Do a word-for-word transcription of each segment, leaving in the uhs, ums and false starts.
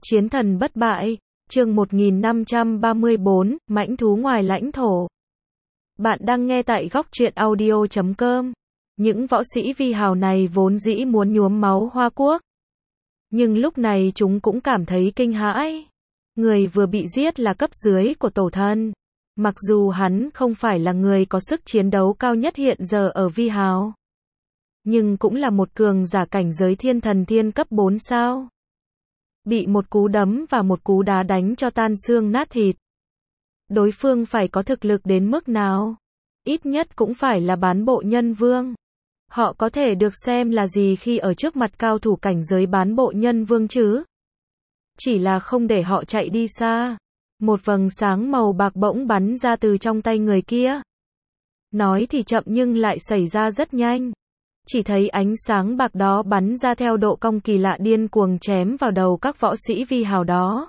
Chiến thần bất bại, chương một nghìn năm trăm ba mươi bốn, mãnh thú ngoài lãnh thổ. Bạn đang nghe tại góc truyện audio chấm com. Những võ sĩ vi hào này vốn dĩ muốn nhuốm máu Hoa Quốc. Nhưng lúc này chúng cũng cảm thấy kinh hãi. Người vừa bị giết là cấp dưới của tổ thần. Mặc dù hắn không phải là người có sức chiến đấu cao nhất hiện giờ ở vi hào, nhưng cũng là một cường giả cảnh giới thiên thần thiên cấp bốn sao. Bị một cú đấm và một cú đá đánh cho tan xương nát thịt. Đối phương phải có thực lực đến mức nào? Ít nhất cũng phải là bán bộ nhân vương. Họ có thể được xem là gì khi ở trước mặt cao thủ cảnh giới bán bộ nhân vương chứ? Chỉ là không để họ chạy đi xa. Một vầng sáng màu bạc bỗng bắn ra từ trong tay người kia. Nói thì chậm nhưng lại xảy ra rất nhanh. Chỉ thấy ánh sáng bạc đó bắn ra theo độ cong kỳ lạ điên cuồng chém vào đầu các võ sĩ vi hào đó.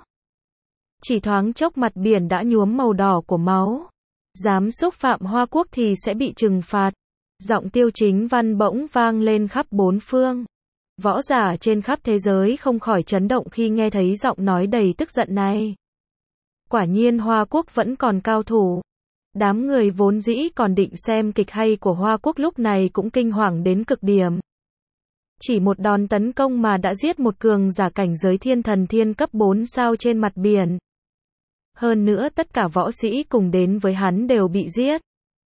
Chỉ thoáng chốc mặt biển đã nhuốm màu đỏ của máu. Dám xúc phạm Hoa Quốc thì sẽ bị trừng phạt. Giọng Tiêu Chính Văn bỗng vang lên khắp bốn phương. Võ giả trên khắp thế giới không khỏi chấn động khi nghe thấy giọng nói đầy tức giận này. Quả nhiên Hoa Quốc vẫn còn cao thủ. Đám người vốn dĩ còn định xem kịch hay của Hoa Quốc lúc này cũng kinh hoàng đến cực điểm. Chỉ một đòn tấn công mà đã giết một cường giả cảnh giới thiên thần thiên cấp bốn sao trên mặt biển. Hơn nữa tất cả võ sĩ cùng đến với hắn đều bị giết.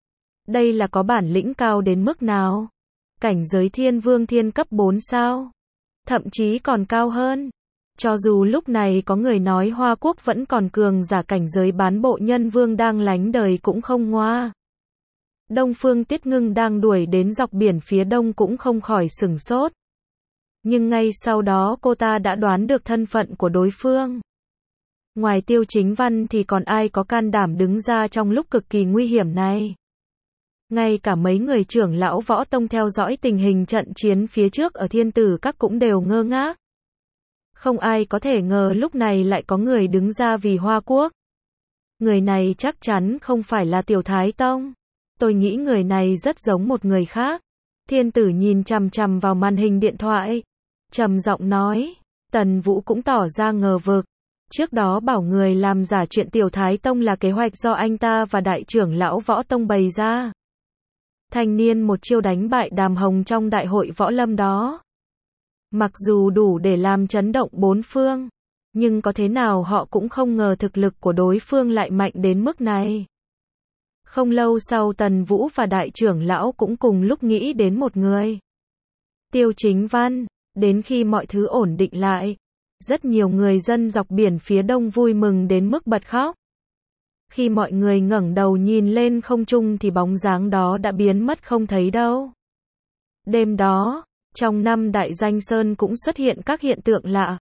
Đây là có bản lĩnh cao đến mức nào? Cảnh giới thiên vương thiên cấp bốn sao? Thậm chí còn cao hơn. Cho dù lúc này có người nói Hoa Quốc vẫn còn cường giả cảnh giới bán bộ nhân vương đang lánh đời cũng không ngoa. Đông Phương Tiết Ngưng đang đuổi đến dọc biển phía đông cũng không khỏi sửng sốt. Nhưng ngay sau đó cô ta đã đoán được thân phận của đối phương. Ngoài Tiêu Chính Văn thì còn ai có can đảm đứng ra trong lúc cực kỳ nguy hiểm này. Ngay cả mấy người trưởng lão võ tông theo dõi tình hình trận chiến phía trước ở Thiên Tử Các cũng đều ngơ ngác. Không ai có thể ngờ lúc này lại có người đứng ra vì Hoa Quốc. Người này chắc chắn không phải là Tiểu Thái Tông. Tôi nghĩ người này rất giống một người khác. Thiên Tử nhìn chằm chằm vào màn hình điện thoại. Trầm giọng nói. Tần Vũ cũng tỏ ra ngờ vực. Trước đó bảo người làm giả chuyện Tiểu Thái Tông là kế hoạch do anh ta và đại trưởng lão võ tông bày ra. Thanh niên một chiêu đánh bại Đàm Hồng trong đại hội võ lâm đó. Mặc dù đủ để làm chấn động bốn phương, nhưng có thế nào họ cũng không ngờ thực lực của đối phương lại mạnh đến mức này. Không lâu sau Tần Vũ và đại trưởng lão cũng cùng lúc nghĩ đến một người. Tiêu Chính Văn. Đến khi mọi thứ ổn định lại, rất nhiều người dân dọc biển phía đông vui mừng đến mức bật khóc. Khi mọi người ngẩng đầu nhìn lên không trung thì bóng dáng đó đã biến mất không thấy đâu. Đêm đó, trong năm đại danh sơn cũng xuất hiện các hiện tượng lạ.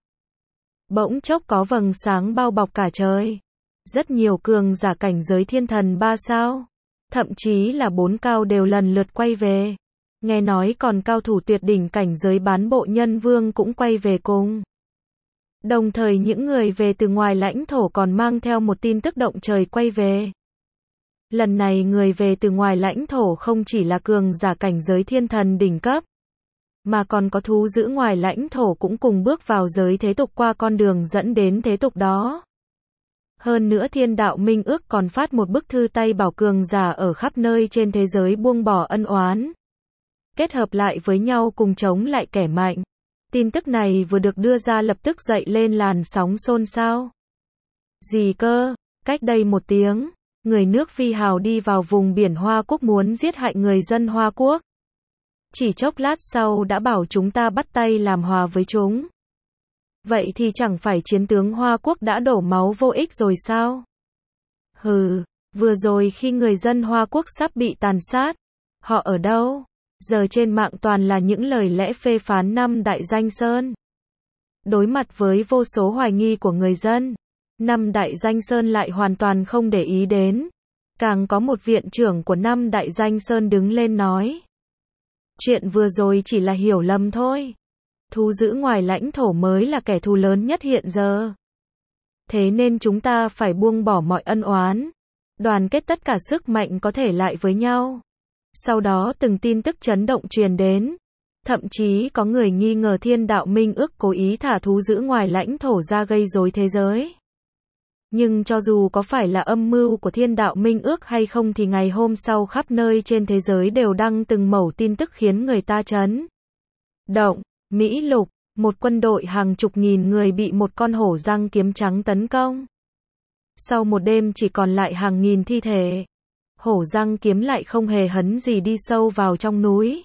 Bỗng chốc có vầng sáng bao bọc cả trời. Rất nhiều cường giả cảnh giới thiên thần ba sao, thậm chí là bốn cao đều lần lượt quay về. Nghe nói còn cao thủ tuyệt đỉnh cảnh giới bán bộ nhân vương cũng quay về cùng. Đồng thời những người về từ ngoài lãnh thổ còn mang theo một tin tức động trời quay về. Lần này người về từ ngoài lãnh thổ không chỉ là cường giả cảnh giới thiên thần đỉnh cấp, mà còn có thú dữ ngoài lãnh thổ cũng cùng bước vào giới thế tục qua con đường dẫn đến thế tục đó. Hơn nữa Thiên Đạo Minh Ước còn phát một bức thư tay bảo cường giả ở khắp nơi trên thế giới buông bỏ ân oán, kết hợp lại với nhau cùng chống lại kẻ mạnh. Tin tức này vừa được đưa ra lập tức dậy lên làn sóng xôn xao. Gì cơ? Cách đây một tiếng, người nước vi hào đi vào vùng biển Hoa Quốc muốn giết hại người dân Hoa Quốc. Chỉ chốc lát sau đã bảo chúng ta bắt tay làm hòa với chúng. Vậy thì chẳng phải chiến tướng Hoa Quốc đã đổ máu vô ích rồi sao? Hừ, vừa rồi khi người dân Hoa Quốc sắp bị tàn sát, họ ở đâu? Giờ trên mạng toàn là những lời lẽ phê phán năm đại danh sơn. Đối mặt với vô số hoài nghi của người dân, năm đại danh sơn lại hoàn toàn không để ý đến. Càng có một viện trưởng của năm đại danh sơn đứng lên nói. Chuyện vừa rồi chỉ là hiểu lầm thôi. Thú dữ ngoài lãnh thổ mới là kẻ thù lớn nhất hiện giờ. Thế nên chúng ta phải buông bỏ mọi ân oán, đoàn kết tất cả sức mạnh có thể lại với nhau. Sau đó từng tin tức chấn động truyền đến. Thậm chí có người nghi ngờ Thiên Đạo Minh Ước cố ý thả thú dữ ngoài lãnh thổ ra gây rối thế giới. Nhưng cho dù có phải là âm mưu của Thiên Đạo Minh Ước hay không thì ngày hôm sau khắp nơi trên thế giới đều đăng từng mẩu tin tức khiến người ta chấn động. Mỹ Lục, một quân đội hàng chục nghìn người bị một con hổ răng kiếm trắng tấn công. Sau một đêm chỉ còn lại hàng nghìn thi thể. Hổ răng kiếm lại không hề hấn gì đi sâu vào trong núi.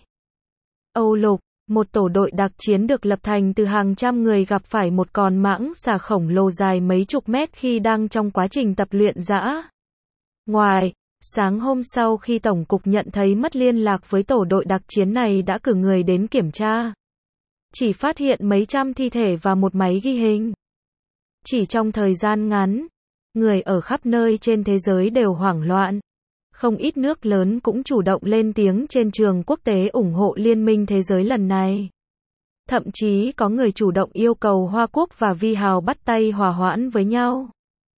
Âu Lục, một tổ đội đặc chiến được lập thành từ hàng trăm người gặp phải một con mãng xà khổng lồ dài mấy chục mét khi đang trong quá trình tập luyện dã. Ngoài, sáng hôm sau khi Tổng cục nhận thấy mất liên lạc với tổ đội đặc chiến này đã cử người đến kiểm tra. Chỉ phát hiện mấy trăm thi thể và một máy ghi hình. Chỉ trong thời gian ngắn, người ở khắp nơi trên thế giới đều hoảng loạn. Không ít nước lớn cũng chủ động lên tiếng trên trường quốc tế ủng hộ Liên minh thế giới lần này. Thậm chí có người chủ động yêu cầu Hoa Quốc và Vi Hào bắt tay hòa hoãn với nhau.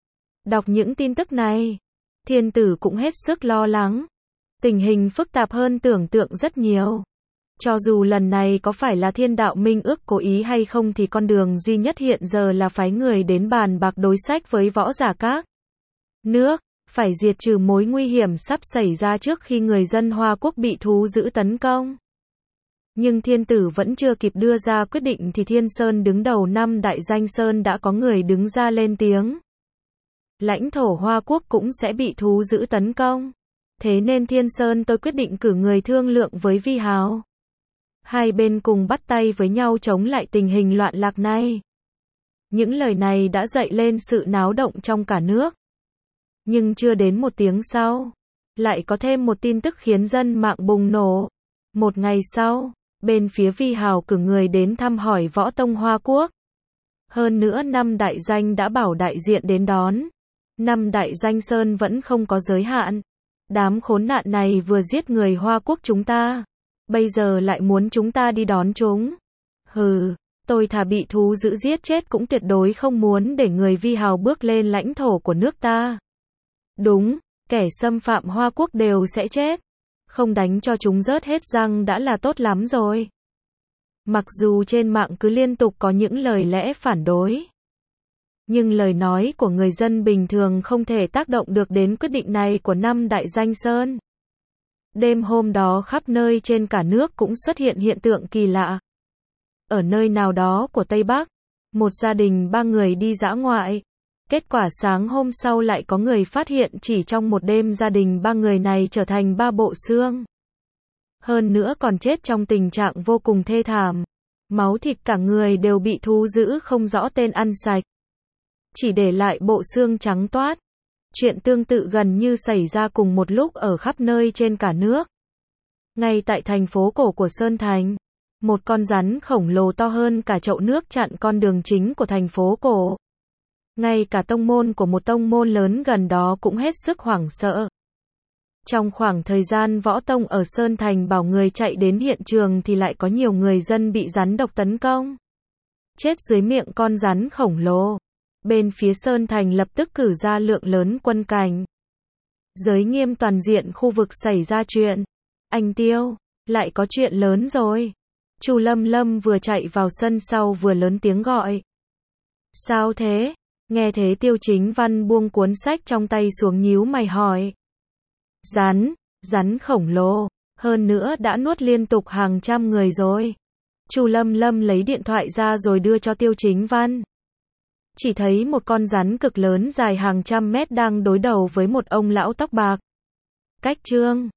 Đọc những tin tức này, Thiên Tử cũng hết sức lo lắng. Tình hình phức tạp hơn tưởng tượng rất nhiều. Cho dù lần này có phải là Thiên Đạo Minh Ước cố ý hay không thì con đường duy nhất hiện giờ là phái người đến bàn bạc đối sách với võ giả các nước, phải diệt trừ mối nguy hiểm sắp xảy ra trước khi người dân Hoa Quốc bị thú dữ tấn công. Nhưng Thiên Tử vẫn chưa kịp đưa ra quyết định thì Thiên Sơn đứng đầu năm đại danh sơn đã có người đứng ra lên tiếng. Lãnh thổ Hoa Quốc cũng sẽ bị thú dữ tấn công. Thế nên Thiên Sơn tôi quyết định cử người thương lượng với Vi Hào. Hai bên cùng bắt tay với nhau chống lại tình hình loạn lạc này. Những lời này đã dậy lên sự náo động trong cả nước. Nhưng chưa đến một tiếng sau, lại có thêm một tin tức khiến dân mạng bùng nổ. Một ngày sau, bên phía Vi Hào cử người đến thăm hỏi võ tông Hoa Quốc. Hơn nữa năm đại danh đã bảo đại diện đến đón. Năm đại danh sơn vẫn không có giới hạn. Đám khốn nạn này vừa giết người Hoa Quốc chúng ta, bây giờ lại muốn chúng ta đi đón chúng. Hừ, tôi thà bị thú dữ giết chết cũng tuyệt đối không muốn để người Vi Hào bước lên lãnh thổ của nước ta. Đúng, kẻ xâm phạm Hoa Quốc đều sẽ chết. Không đánh cho chúng rớt hết răng đã là tốt lắm rồi. Mặc dù trên mạng cứ liên tục có những lời lẽ phản đối, nhưng lời nói của người dân bình thường không thể tác động được đến quyết định này của năm đại danh sơn. Đêm hôm đó khắp nơi trên cả nước cũng xuất hiện hiện tượng kỳ lạ. Ở nơi nào đó của Tây Bắc, một gia đình ba người đi dã ngoại. Kết quả sáng hôm sau lại có người phát hiện chỉ trong một đêm gia đình ba người này trở thành ba bộ xương. Hơn nữa còn chết trong tình trạng vô cùng thê thảm. Máu thịt cả người đều bị thú dữ không rõ tên ăn sạch. Chỉ để lại bộ xương trắng toát. Chuyện tương tự gần như xảy ra cùng một lúc ở khắp nơi trên cả nước. Ngay tại thành phố cổ của Sơn Thành, một con rắn khổng lồ to hơn cả chậu nước chặn con đường chính của thành phố cổ. Ngay cả tông môn của một tông môn lớn gần đó cũng hết sức hoảng sợ. Trong khoảng thời gian võ tông ở Sơn Thành bảo người chạy đến hiện trường thì lại có nhiều người dân bị rắn độc tấn công. Chết dưới miệng con rắn khổng lồ. Bên phía Sơn Thành lập tức cử ra lượng lớn quân cảnh. Giới nghiêm toàn diện khu vực xảy ra chuyện. Anh Tiêu, lại có chuyện lớn rồi. Chu Lâm Lâm vừa chạy vào sân sau vừa lớn tiếng gọi. Sao thế? Nghe thế Tiêu Chính Văn buông cuốn sách trong tay xuống nhíu mày hỏi. Rắn, rắn khổng lồ, hơn nữa đã nuốt liên tục hàng trăm người rồi. Chu Lâm Lâm lấy điện thoại ra rồi đưa cho Tiêu Chính Văn. Chỉ thấy một con rắn cực lớn dài hàng trăm mét đang đối đầu với một ông lão tóc bạc. Cách Trương